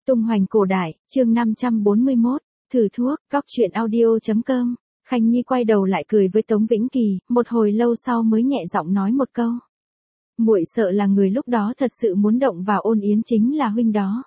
Tung hoành cổ đại, chương 541, thử thuốc, cóc truyện audio.com. Khanh Nhi quay đầu lại cười với Tống Vĩnh Kỳ, một hồi lâu sau mới nhẹ giọng nói một câu. Muội sợ là người lúc đó thật sự muốn động vào Ôn Yến chính là huynh đó.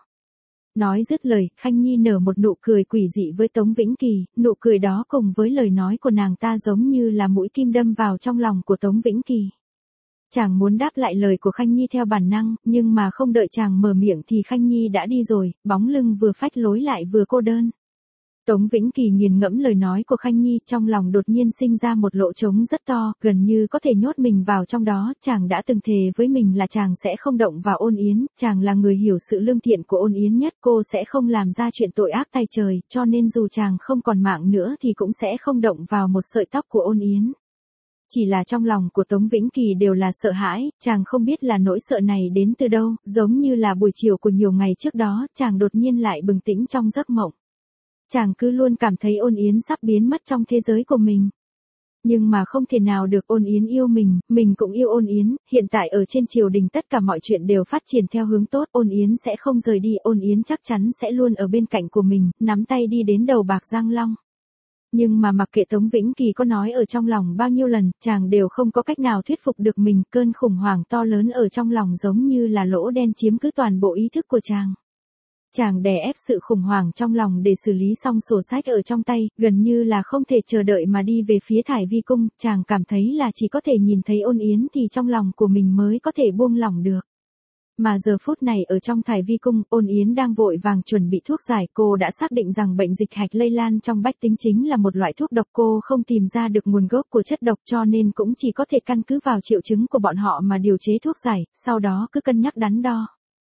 Nói dứt lời, Khanh Nhi nở một nụ cười quỷ dị với Tống Vĩnh Kỳ, nụ cười đó cùng với lời nói của nàng ta giống như là mũi kim đâm vào trong lòng của Tống Vĩnh Kỳ. Chàng muốn đáp lại lời của Khanh Nhi theo bản năng, nhưng mà không đợi chàng mở miệng thì Khanh Nhi đã đi rồi, bóng lưng vừa phách lối lại vừa cô đơn. Tống Vĩnh Kỳ nghiền ngẫm lời nói của Khanh Nhi, trong lòng đột nhiên sinh ra một lỗ trống rất to, gần như có thể nhốt mình vào trong đó. Chàng đã từng thề với mình là chàng sẽ không động vào Ôn Yến, chàng là người hiểu sự lương thiện của Ôn Yến nhất, cô sẽ không làm ra chuyện tội ác tay trời, cho nên dù chàng không còn mạng nữa thì cũng sẽ không động vào một sợi tóc của Ôn Yến. Chỉ là trong lòng của Tống Vĩnh Kỳ đều là sợ hãi, chàng không biết là nỗi sợ này đến từ đâu, giống như là buổi chiều của nhiều ngày trước đó, chàng đột nhiên lại bừng tỉnh trong giấc mộng. Chàng cứ luôn cảm thấy Ôn Yến sắp biến mất trong thế giới của mình. Nhưng mà không thể nào được, Ôn Yến yêu mình cũng yêu Ôn Yến, hiện tại ở trên triều đình tất cả mọi chuyện đều phát triển theo hướng tốt, Ôn Yến sẽ không rời đi, Ôn Yến chắc chắn sẽ luôn ở bên cạnh của mình, nắm tay đi đến đầu bạc Giang Long. Nhưng mà mặc kệ Tống Vĩnh Kỳ có nói ở trong lòng bao nhiêu lần, chàng đều không có cách nào thuyết phục được mình, cơn khủng hoảng to lớn ở trong lòng giống như là lỗ đen chiếm cứ toàn bộ ý thức của chàng. Chàng đè ép sự khủng hoảng trong lòng để xử lý xong sổ sách ở trong tay, gần như là không thể chờ đợi mà đi về phía Thải Vi Cung, chàng cảm thấy là chỉ có thể nhìn thấy Ôn Yến thì trong lòng của mình mới có thể buông lỏng được. Mà giờ phút này ở trong Thải Vi Cung, Ôn Yến đang vội vàng chuẩn bị thuốc giải, cô đã xác định rằng bệnh dịch hạch lây lan trong bách tính chính là một loại thuốc độc, cô không tìm ra được nguồn gốc của chất độc cho nên cũng chỉ có thể căn cứ vào triệu chứng của bọn họ mà điều chế thuốc giải, sau đó cứ cân nhắc đắn đo.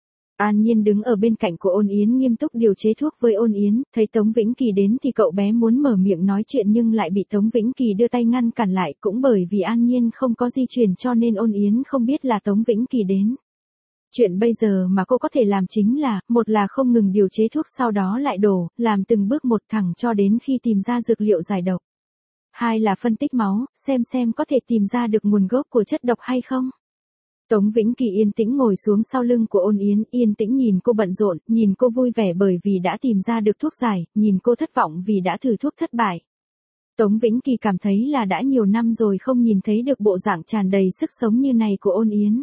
An Nhiên đứng ở bên cạnh của Ôn Yến nghiêm túc điều chế thuốc với Ôn Yến, thấy Tống Vĩnh Kỳ đến thì cậu bé muốn mở miệng nói chuyện nhưng lại bị Tống Vĩnh Kỳ đưa tay ngăn cản lại, cũng bởi vì An Nhiên không có di chuyển cho nên Ôn Yến không biết là Tống Vĩnh Kỳ đến. Chuyện bây giờ mà cô có thể làm chính là, một là không ngừng điều chế thuốc sau đó lại đổ, làm từng bước một thẳng cho đến khi tìm ra dược liệu giải độc. Hai là phân tích máu, xem có thể tìm ra được nguồn gốc của chất độc hay không. Tống Vĩnh Kỳ yên tĩnh ngồi xuống sau lưng của Ôn Yến, yên tĩnh nhìn cô bận rộn, nhìn cô vui vẻ bởi vì đã tìm ra được thuốc giải, nhìn cô thất vọng vì đã thử thuốc thất bại. Tống Vĩnh Kỳ cảm thấy là đã nhiều năm rồi không nhìn thấy được bộ dạng tràn đầy sức sống như này của Ôn Yến.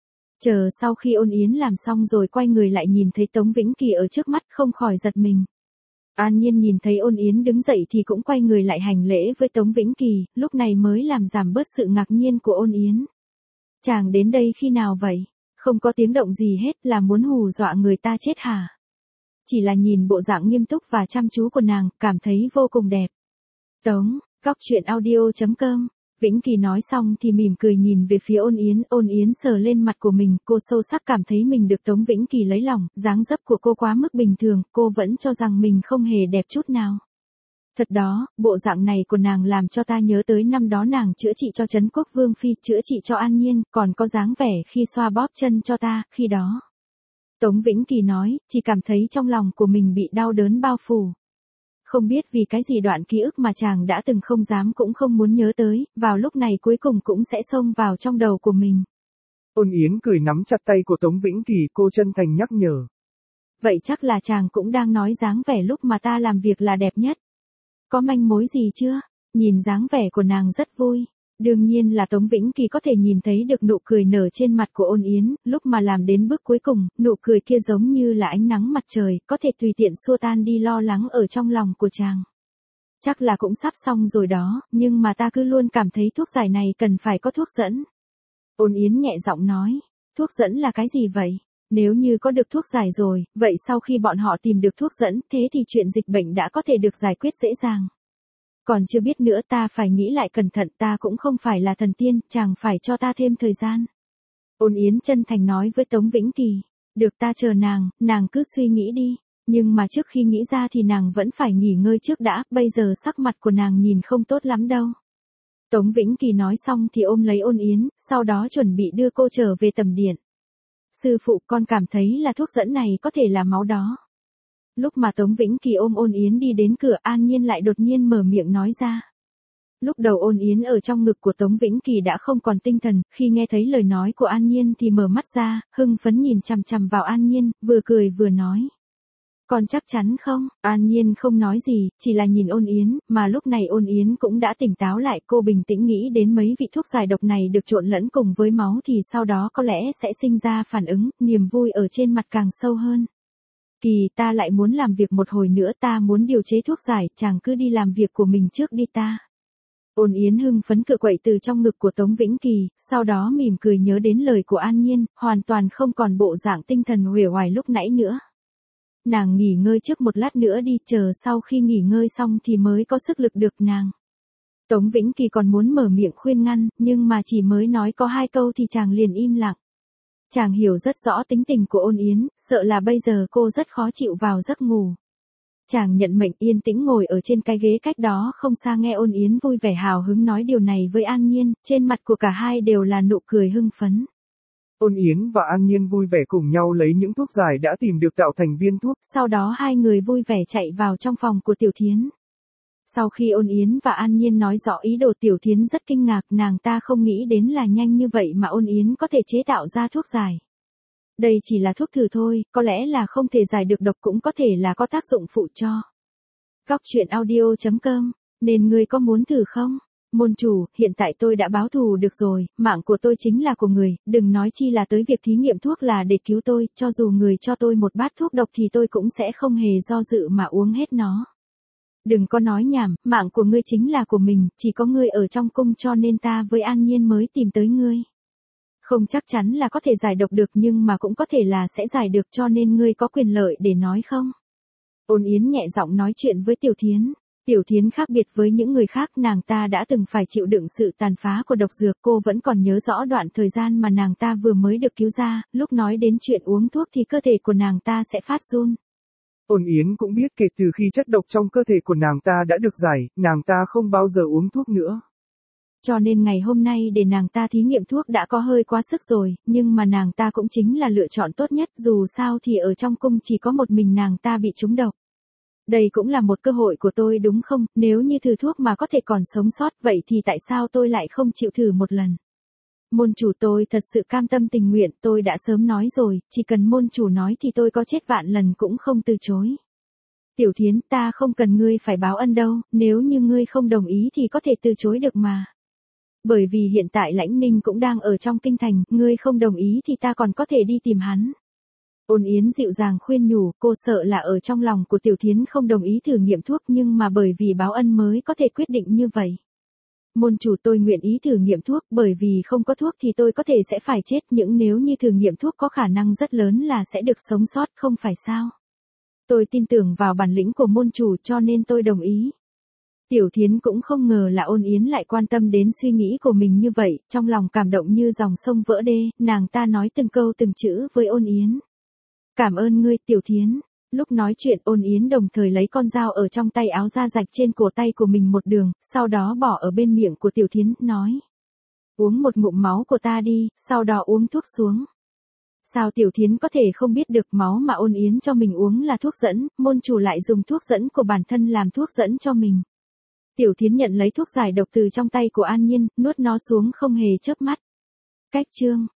Chờ sau khi Ôn Yến làm xong rồi quay người lại nhìn thấy Tống Vĩnh Kỳ ở trước mắt không khỏi giật mình. An Nhiên nhìn thấy Ôn Yến đứng dậy thì cũng quay người lại hành lễ với Tống Vĩnh Kỳ, lúc này mới làm giảm bớt sự ngạc nhiên của Ôn Yến. Chàng đến đây khi nào vậy? Không có tiếng động gì hết, là muốn hù dọa người ta chết hả? Chỉ là nhìn bộ dạng nghiêm túc và chăm chú của nàng, cảm thấy vô cùng đẹp. Tống, cóc truyện audio.com. Vĩnh Kỳ nói xong thì mỉm cười nhìn về phía Ôn Yến sờ lên mặt của mình, cô sâu sắc cảm thấy mình được Tống Vĩnh Kỳ lấy lòng, dáng dấp của cô quá mức bình thường, cô vẫn cho rằng mình không hề đẹp chút nào. Thật đó, bộ dạng này của nàng làm cho ta nhớ tới năm đó nàng chữa trị cho Trấn Quốc Vương Phi, chữa trị cho An Nhiên, còn có dáng vẻ khi xoa bóp chân cho ta, khi đó. Tống Vĩnh Kỳ nói, chỉ cảm thấy trong lòng của mình bị đau đớn bao phủ. Không biết vì cái gì đoạn ký ức mà chàng đã từng không dám cũng không muốn nhớ tới, vào lúc này cuối cùng cũng sẽ xông vào trong đầu của mình. Ôn Yến cười nắm chặt tay của Tống Vĩnh Kỳ, cô chân thành nhắc nhở. Vậy chắc là chàng cũng đang nói dáng vẻ lúc mà ta làm việc là đẹp nhất. Có manh mối gì chưa? Nhìn dáng vẻ của nàng rất vui. Đương nhiên là Tống Vĩnh Kỳ có thể nhìn thấy được nụ cười nở trên mặt của Ôn Yến, lúc mà làm đến bước cuối cùng, nụ cười kia giống như là ánh nắng mặt trời, có thể tùy tiện xua tan đi lo lắng ở trong lòng của chàng. Chắc là cũng sắp xong rồi đó, nhưng mà ta cứ luôn cảm thấy thuốc giải này cần phải có thuốc dẫn. Ôn Yến nhẹ giọng nói, thuốc dẫn là cái gì vậy? Nếu như có được thuốc giải rồi, vậy sau khi bọn họ tìm được thuốc dẫn, thế thì chuyện dịch bệnh đã có thể được giải quyết dễ dàng. Còn chưa biết nữa, ta phải nghĩ lại cẩn thận, ta cũng không phải là thần tiên, chàng phải cho ta thêm thời gian. Ôn Yến chân thành nói với Tống Vĩnh Kỳ, được, ta chờ nàng cứ suy nghĩ đi, nhưng mà trước khi nghĩ ra thì nàng vẫn phải nghỉ ngơi trước đã, bây giờ sắc mặt của nàng nhìn không tốt lắm đâu. Tống Vĩnh Kỳ nói xong thì ôm lấy Ôn Yến, sau đó chuẩn bị đưa cô trở về tầm điện. Sư phụ, con cảm thấy là thuốc dẫn này có thể là máu đó. Lúc mà Tống Vĩnh Kỳ ôm Ôn Yến đi đến cửa, An Nhiên lại đột nhiên mở miệng nói ra. Lúc đầu Ôn Yến ở trong ngực của Tống Vĩnh Kỳ đã không còn tinh thần, khi nghe thấy lời nói của An Nhiên thì mở mắt ra, hưng phấn nhìn chằm chằm vào An Nhiên, vừa cười vừa nói. Con chắc chắn không? An Nhiên không nói gì, chỉ là nhìn Ôn Yến, mà lúc này Ôn Yến cũng đã tỉnh táo lại, cô bình tĩnh nghĩ đến mấy vị thuốc giải độc này được trộn lẫn cùng với máu thì sau đó có lẽ sẽ sinh ra phản ứng, niềm vui ở trên mặt càng sâu hơn. Kỳ, ta lại muốn làm việc một hồi nữa, ta muốn điều chế thuốc giải, chàng cứ đi làm việc của mình trước đi ta. Ôn Yến hưng phấn cựa quậy từ trong ngực của Tống Vĩnh Kỳ, sau đó mỉm cười nhớ đến lời của An Nhiên, hoàn toàn không còn bộ dạng tinh thần uể oải lúc nãy nữa. Nàng nghỉ ngơi trước một lát nữa đi, chờ sau khi nghỉ ngơi xong thì mới có sức lực được nàng. Tống Vĩnh Kỳ còn muốn mở miệng khuyên ngăn, nhưng mà chỉ mới nói có 2 câu thì chàng liền im lặng. Chàng hiểu rất rõ tính tình của Ôn Yến, sợ là bây giờ cô rất khó chịu vào giấc ngủ. Chàng nhận mệnh yên tĩnh ngồi ở trên cái ghế cách đó không xa nghe Ôn Yến vui vẻ hào hứng nói điều này với An Nhiên, trên mặt của cả hai đều là nụ cười hưng phấn. Ôn Yến và An Nhiên vui vẻ cùng nhau lấy những thuốc giải đã tìm được tạo thành viên thuốc. Sau đó hai người vui vẻ chạy vào trong phòng của Tiểu Thiến. Sau khi Ôn Yến và An Nhiên nói rõ ý đồ, Tiểu Thiến rất kinh ngạc, nàng ta không nghĩ đến là nhanh như vậy mà Ôn Yến có thể chế tạo ra thuốc giải. Đây chỉ là thuốc thử thôi, có lẽ là không thể giải được độc, cũng có thể là có tác dụng phụ cho. Góc truyện audio.com, nên ngươi có muốn thử không? Môn chủ, hiện tại tôi đã báo thù được rồi, mạng của tôi chính là của người, đừng nói chi là tới việc thí nghiệm thuốc là để cứu tôi, cho dù người cho tôi một bát thuốc độc thì tôi cũng sẽ không hề do dự mà uống hết nó. Đừng có nói nhảm, mạng của ngươi chính là của mình, chỉ có ngươi ở trong cung cho nên ta với An Nhiên mới tìm tới ngươi. Không chắc chắn là có thể giải độc được nhưng mà cũng có thể là sẽ giải được, cho nên ngươi có quyền lợi để nói không? Ôn Yến nhẹ giọng nói chuyện với Tiểu Thiến. Tiểu Thiến khác biệt với những người khác, nàng ta đã từng phải chịu đựng sự tàn phá của độc dược, cô vẫn còn nhớ rõ đoạn thời gian mà nàng ta vừa mới được cứu ra, lúc nói đến chuyện uống thuốc thì cơ thể của nàng ta sẽ phát run. Ôn Yến cũng biết kể từ khi chất độc trong cơ thể của nàng ta đã được giải, nàng ta không bao giờ uống thuốc nữa. Cho nên ngày hôm nay để nàng ta thí nghiệm thuốc đã có hơi quá sức rồi, nhưng mà nàng ta cũng chính là lựa chọn tốt nhất, dù sao thì ở trong cung chỉ có một mình nàng ta bị trúng độc. Đây cũng là một cơ hội của tôi đúng không, nếu như thử thuốc mà có thể còn sống sót vậy thì tại sao tôi lại không chịu thử một lần? Môn chủ, tôi thật sự cam tâm tình nguyện, tôi đã sớm nói rồi, chỉ cần môn chủ nói thì tôi có chết vạn lần cũng không từ chối. Tiểu Thiến, ta không cần ngươi phải báo ân đâu, nếu như ngươi không đồng ý thì có thể từ chối được mà. Bởi vì hiện tại Lãnh Ninh cũng đang ở trong kinh thành, ngươi không đồng ý thì ta còn có thể đi tìm hắn. Ôn Yến dịu dàng khuyên nhủ, cô sợ là ở trong lòng của Tiểu Thiến không đồng ý thử nghiệm thuốc, nhưng mà bởi vì báo ân mới có thể quyết định như vậy. Môn chủ, tôi nguyện ý thử nghiệm thuốc, bởi vì không có thuốc thì tôi có thể sẽ phải chết, nhưng nếu như thử nghiệm thuốc có khả năng rất lớn là sẽ được sống sót, không phải sao? Tôi tin tưởng vào bản lĩnh của môn chủ cho nên tôi đồng ý. Tiểu Thiến cũng không ngờ là Ôn Yến lại quan tâm đến suy nghĩ của mình như vậy, trong lòng cảm động như dòng sông vỡ đê, nàng ta nói từng câu từng chữ với Ôn Yến. Cảm ơn ngươi, Tiểu Thiến. Lúc nói chuyện Ôn Yến đồng thời lấy con dao ở trong tay áo ra rạch trên cổ tay của mình một đường, sau đó bỏ ở bên miệng của Tiểu Thiến, nói. Uống một ngụm máu của ta đi, sau đó uống thuốc xuống. Sao Tiểu Thiến có thể không biết được máu mà Ôn Yến cho mình uống là thuốc dẫn, môn chủ lại dùng thuốc dẫn của bản thân làm thuốc dẫn cho mình. Tiểu Thiến nhận lấy thuốc giải độc từ trong tay của An Nhiên, nuốt nó xuống không hề chớp mắt. Cách chương